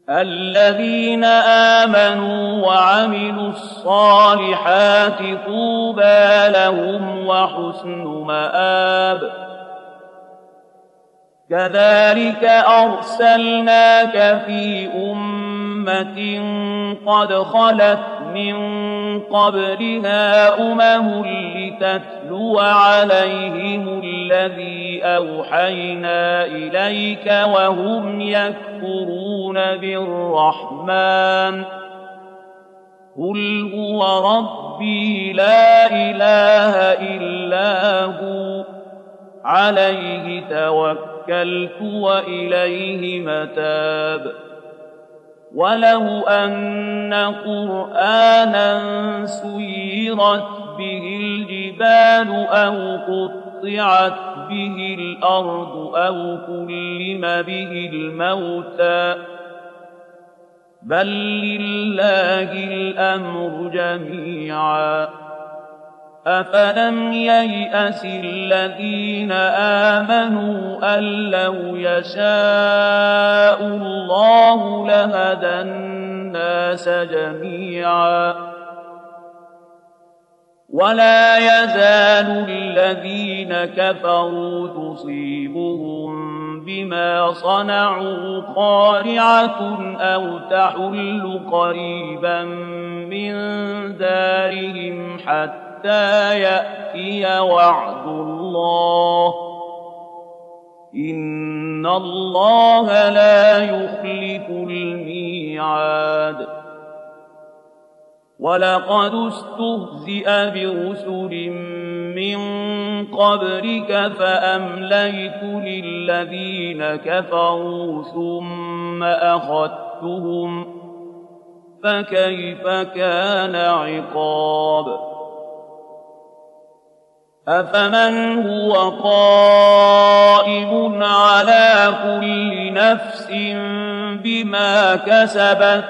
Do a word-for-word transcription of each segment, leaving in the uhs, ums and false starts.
الذين آمنوا وعملوا الصالحات طوبى لهم وحسن مآب. كذلك أرسلناك في أمة قد خلت من قبلها أمم لتتلو عليهم الذي أوحينا إليك وهم يكفرون بالرحمن قل هو ربي لا إله إلا هو عليه توكلت وإليه متاب. ولو أن قرآنا سيرت به الجبال أو قطعت به الأرض أو كلم به الموتى بل لله الأمر جميعا. أفلم ييأس الذين آمنوا أن لو يشاء الله لهدى الناس جميعا. ولا يزال الذين كفروا تصيبهم بما صنعوا قارعة أو تحل قريبا من دارهم حتى حتى يأتي وعد الله إن الله لا يخلف الميعاد. ولقد استهزئ برسل من قبلك فأمليت للذين كفروا ثم أخذتهم فكيف كان عقاب. أفمن هو قائم على كل نفس بما كسبت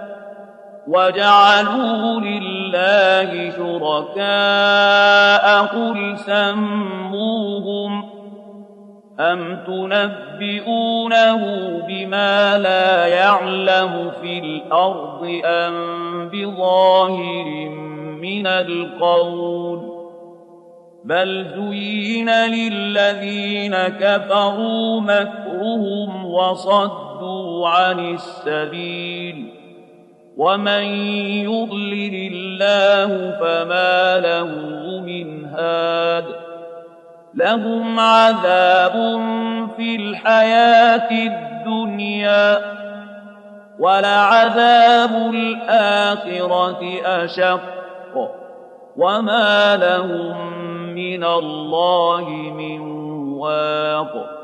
وجعلوا لله شركاء قل سموهم أم تنبئونه بما لا يعلم في الأرض أم بظاهر من القول بل زين للذين كفروا مكرهم وصدوا عن السبيل ومن يضلل الله فما له من هاد. لهم عذاب في الحياة الدنيا ولعذاب الآخرة أشق وما لهم من الله من واق.